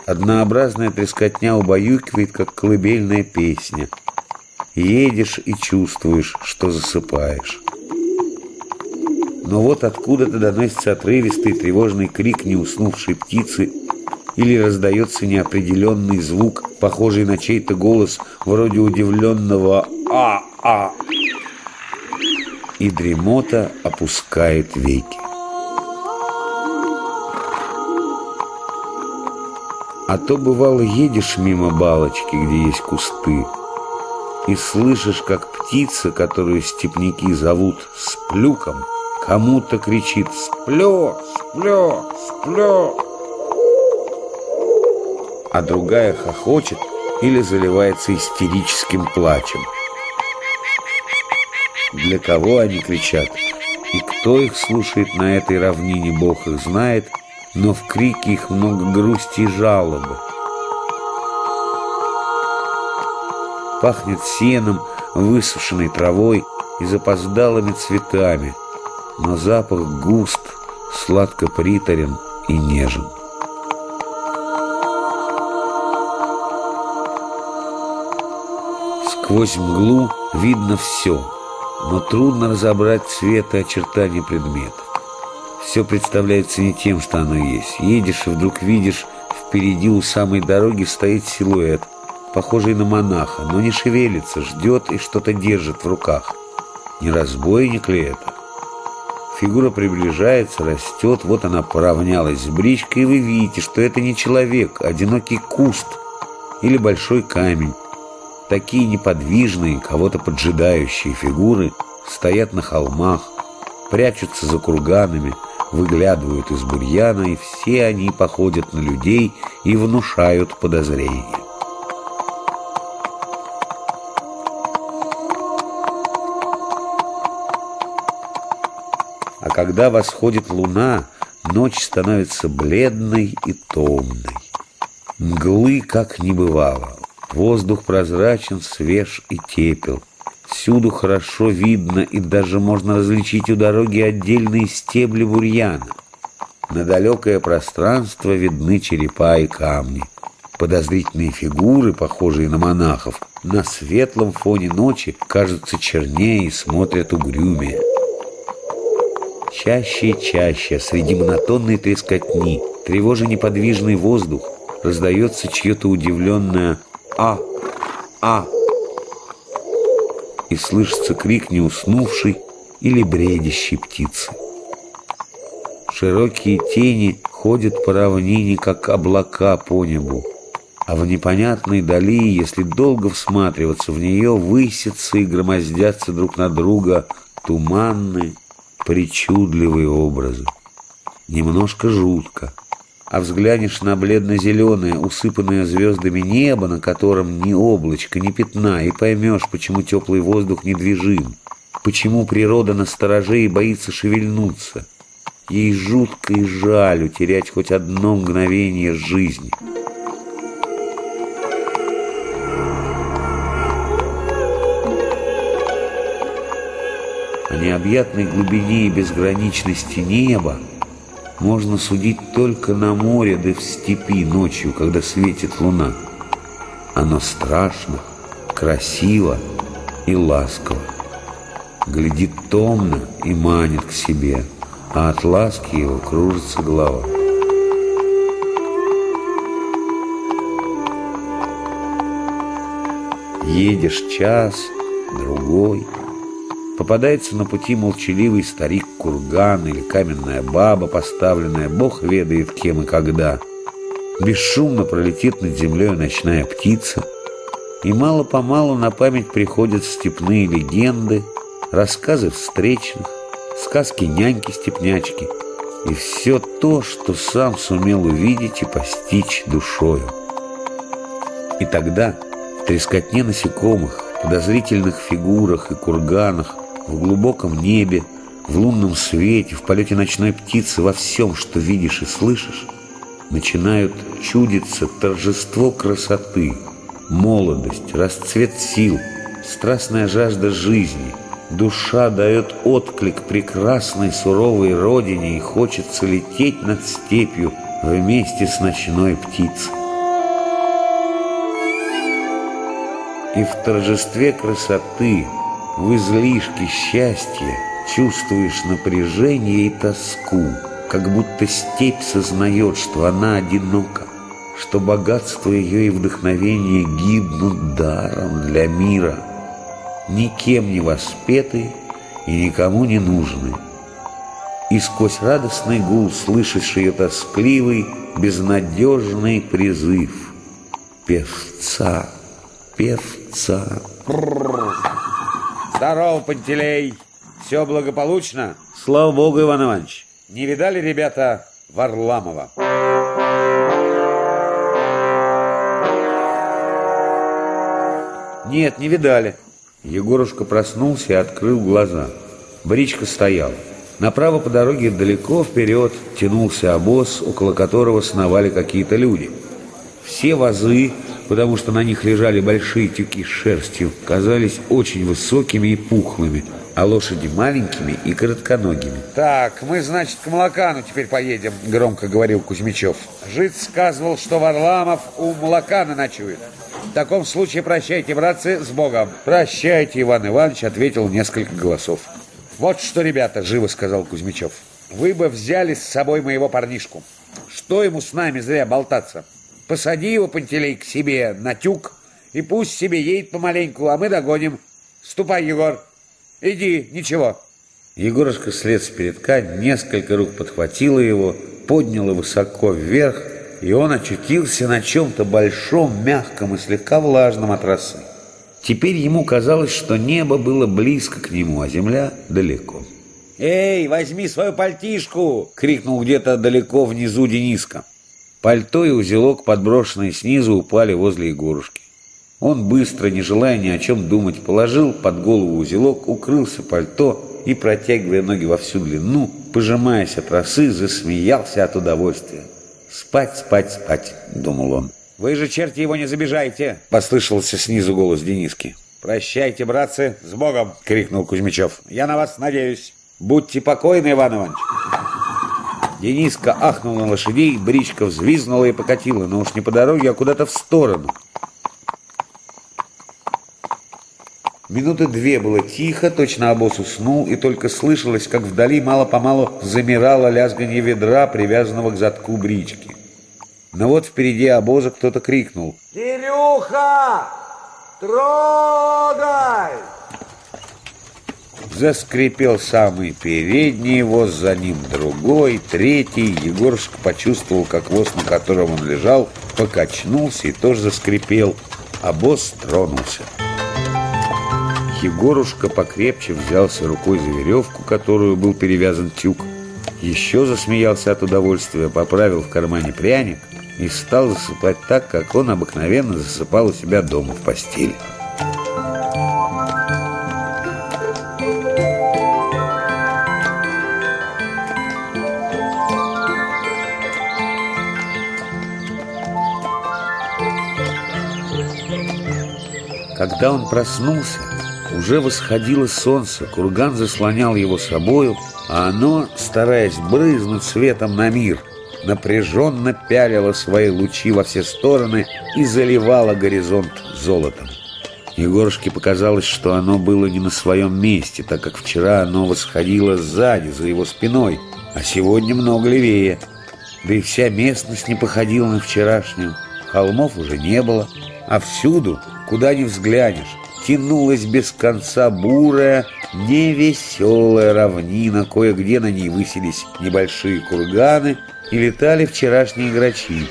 Однообразная трескотня убаюкивает, как колыбельная песня. Едешь и чувствуешь, что засыпаешь. Но вот откуда-то доносится отрывистый тревожный крик неуснувшей птицы или раздается неопределенный звук, похожий на чей-то голос, вроде удивленного «А-а!». И дремота опускает веки. А то, бывало, едешь мимо балочки, где есть кусты, и слышишь, как птица, которую степняки зовут Сплюком, кому-то кричит «Сплё! Сплё! Сплё!», а другая хохочет или заливается истерическим плачем. Для кого они кричат, и кто их слушает на этой равнине, Бог их знает, но в крике их много грусти и жалобы. Пахнет сеном, высушенной травой и запоздалыми цветами, но запах густ, сладко приторен и нежен. Сквозь мглу видно все, но трудно разобрать цвет и очертания предметов. Все представляется не тем, что оно есть. Едешь и вдруг видишь, впереди у самой дороги стоит силуэт, похожий на монаха, но не шевелится, ждет и что-то держит в руках. Не разбойник ли это? Фигура приближается, растет, вот она поравнялась с бричкой, и вы видите, что это не человек, а одинокий куст или большой камень. Такие неподвижные, кого-то поджидающие фигуры стоят на холмах, прячутся за курганами, выглядывают из бурьяна, и все они походят на людей и внушают подозрения. А когда восходит луна, ночь становится бледной и томной. Мглы как не бывало. Воздух прозрачен, свеж и тепел. Всюду хорошо видно, и даже можно различить у дороги отдельные стебли бурьяна. На далекое пространство видны черепа и камни. Подозрительные фигуры, похожие на монахов, на светлом фоне ночи кажутся чернее и смотрят угрюмее. Чаще и чаще среди монотонной трескотни, тревожа неподвижный воздух, раздается чье-то удивленное «А! И слышится крик неуснувшей или бредящей птицы. Широкие тени ходят по равнине, как облака по небу, а в непонятной дали, если долго всматриваться в нее, высятся и громоздятся друг на друга туманные, причудливые образы. Немножко жутко. А взглянешь на бледно-зеленое, усыпанное звездами небо, на котором ни облачка, ни пятна, и поймешь, почему теплый воздух недвижим, почему природа настороже и боится шевельнуться. Ей жутко и жаль утерять хоть одно мгновение жизни. О необъятной глубине и безграничности неба можно судить только на море, да в степи ночью, когда светит луна. Оно страшно, красиво и ласково. Глядит томно и манит к себе, а от ласки его кружится голова. Едешь час, другой. Попадается на пути молчаливый старик-курган или каменная баба, поставленная бог ведает кем и когда. Бесшумно пролетит над землей ночная птица, и мало-помалу на память приходят степные легенды, рассказы встречных, сказки няньки-степнячки и все то, что сам сумел увидеть и постичь душою. И тогда в трескотне насекомых, подозрительных фигурах и курганах, в глубоком небе, в лунном свете, в полете ночной птицы, во всем, что видишь и слышишь, начинают чудиться торжество красоты, молодость, расцвет сил, страстная жажда жизни. Душа дает отклик прекрасной суровой родине, и хочется лететь над степью вместе с ночной птицей. И в торжестве красоты, в излишке счастья чувствуешь напряжение и тоску, как будто степь сознает, что она одинока, что богатство ее и вдохновение гибнут даром для мира, никем не воспеты и никому не нужны. И сквозь радостный гул слышишь ее тоскливый, безнадежный призыв: певца, певца. Здорово, Пантелей! Все благополучно? Слава Богу, Иван Иванович. Не видали, ребята, Варламова? Нет, не видали. Егорушка проснулся и открыл глаза. Бричка стояла. Направо по дороге далеко вперед тянулся обоз, около которого сновали какие-то люди. Все возы, потому что на них лежали большие тюки с шерстью, казались очень высокими и пухлыми, а лошади маленькими и коротконогими. «Так, мы, значит, к Молокану теперь поедем», — громко говорил Кузьмичев. «Жид сказывал, что Варламов у Молокана ночует. В таком случае прощайте, братцы, с Богом». «Прощайте, Иван Иванович», — ответил несколько голосов. «Вот что, ребята», — живо сказал Кузьмичев, — «вы бы взяли с собой моего парнишку. Что ему с нами зря болтаться? Посади его, Пантелей, к себе на тюк, и пусть себе едет помаленьку, а мы догоним. Ступай, Егор, иди, ничего». Егорушка слез с передка, несколько рук подхватило его, подняло высоко вверх, и он очутился на чем-то большом, мягком и слегка влажном от росы. Теперь ему казалось, что небо было близко к нему, а земля далеко. «Эй, возьми свою пальтишку!» — крикнул где-то далеко внизу Дениска. Пальто и узелок, подброшенные снизу, упали возле Егорушки. Он быстро, не желая ни о чем думать, положил под голову узелок, укрылся пальто и, протягивая ноги во всю длину, пожимаясь от росы, засмеялся от удовольствия. «Спать, спать, спать!» — думал он. «Вы же, черти, его не забежайте!» — послышался снизу голос Дениски. «Прощайте, братцы, с Богом!» — крикнул Кузьмичев. «Я на вас надеюсь. Будьте покойны, Иван Иванович!» Дениска ахнул на лошадей, бричка взвизгнула и покатила, но уж не по дороге, а куда-то в сторону. Минуты две было тихо, точно обоз уснул, и только слышалось, как вдали мало-помалу замирало лязганье ведра, привязанного к задку брички. Но вот впереди обоза кто-то крикнул: «Кирюха, трогай!» Заскрипел самый передний воз, за ним другой, третий. Егорушка почувствовал, как воз, на котором он лежал, покачнулся и тоже заскрипел. Обоз тронулся. Егорушка покрепче взялся рукой за веревку, которую был перевязан тюк. Еще засмеялся от удовольствия, поправил в кармане пряник и стал засыпать так, как он обыкновенно засыпал у себя дома в постели. Когда он проснулся, уже восходило солнце, курган заслонял его собою, а оно, стараясь брызнуть светом на мир, напряженно пялило свои лучи во все стороны и заливало горизонт золотом. Егорушке показалось, что оно было не на своем месте, так как вчера оно восходило сзади, за его спиной, а сегодня много левее. Да и вся местность не походила на вчерашнюю. Холмов уже не было, а всюду, куда ни взглянешь, тянулась без конца бурая, невеселая равнина, кое-где на ней высились небольшие курганы и летали вчерашние грачи.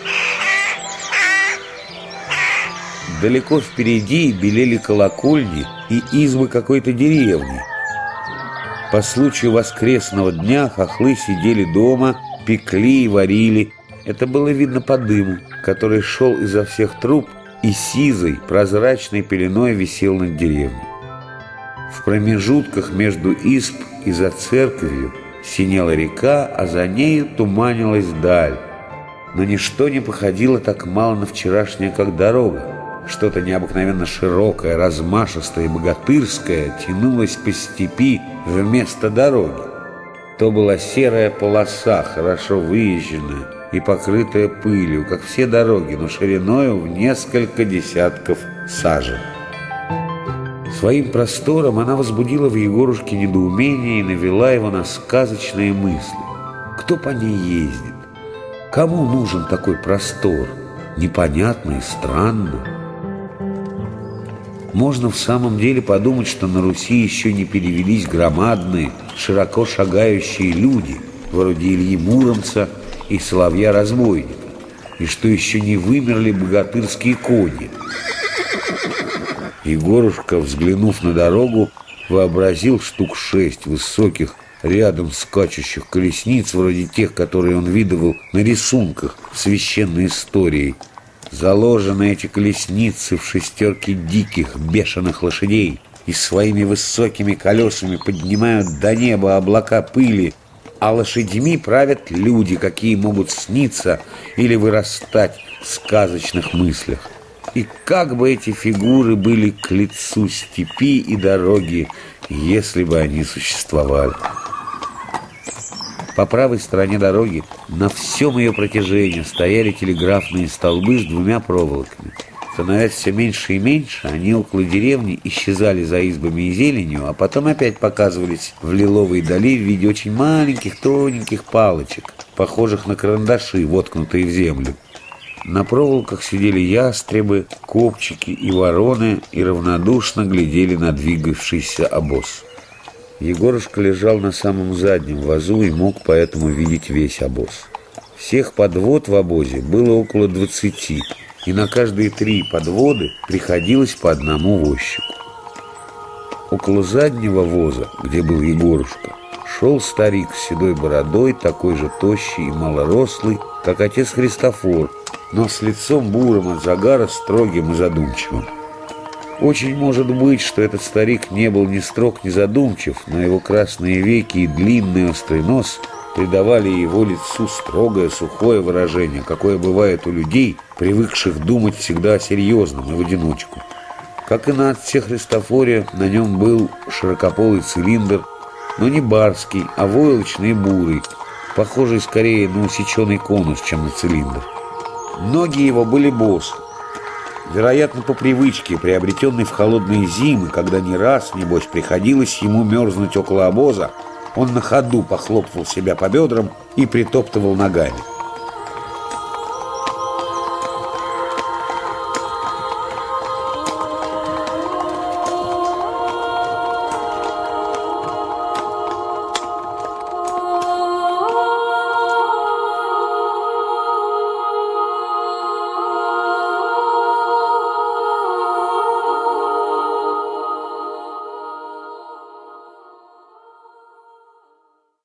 Далеко впереди белели колокольни и избы какой-то деревни. По случаю воскресного дня хохлы сидели дома, пекли и варили. Это было видно по дыму, который шел изо всех труб и сизой, прозрачной пеленой висел над деревней. В промежутках между изб и за церковью синела река, а за нею туманилась даль. Но ничто не походило так мало на вчерашнее, как дорога. Что-то необыкновенно широкое, размашистое и богатырское тянулось по степи вместо дороги. То была серая полоса, хорошо выезженная и покрытая пылью, как все дороги, но шириною в несколько десятков сажен. Своим простором она возбудила в Егорушке недоумение и навела его на сказочные мысли. Кто по ней ездит? Кому нужен такой простор? Непонятно и странно. Можно в самом деле подумать, что на Руси еще не перевелись громадные, широко шагающие люди, вроде Ильи Муромца и Соловья-разбойника, и что еще не вымерли богатырские кони. Егорушка, взглянув на дорогу, вообразил штук 6 высоких, рядом скачущих колесниц, вроде тех, которые он видывал на рисунках в священной истории. Заложены эти колесницы в шестерки диких, бешеных лошадей и своими высокими колесами поднимают до неба облака пыли, а лошадьми правят люди, какие могут сниться или вырастать в сказочных мыслях. И как бы эти фигуры были к лицу степи и дороги, если бы они существовали. По правой стороне дороги на всем ее протяжении стояли телеграфные столбы с 2 проволоками. Становясь все меньше и меньше, они около деревни исчезали за избами и зеленью, а потом опять показывались в лиловой дали в виде очень маленьких тоненьких палочек, похожих на карандаши, воткнутые в землю. На проволоках сидели ястребы, копчики и вороны и равнодушно глядели на двигавшийся обоз. Егорушка лежал на самом заднем вазу и мог поэтому видеть весь обоз. Всех подвод в обозе было около 20, и на каждые 3 подводы приходилось по одному возчику. Около заднего воза, где был Егорушка, шел старик с седой бородой, такой же тощий и малорослый, как отец Христофор, но с лицом бурым от загара, строгим и задумчивым. Очень может быть, что этот старик не был ни строг, ни задумчив, но его красные веки и длинный острый нос придавали его лицу строгое, сухое выражение, какое бывает у людей, привыкших думать всегда о серьезном и в одиночку. Как и на отце Христофоре, на нем был широкополый цилиндр, но не барский, а войлочный и бурый, похожий скорее на усеченный конус, чем на цилиндр. Ноги его были босы. Вероятно, по привычке, приобретенной в холодные зимы, когда не раз, небось, приходилось ему мерзнуть около обоза, он на ходу похлопывал себя по бедрам и притоптывал ногами.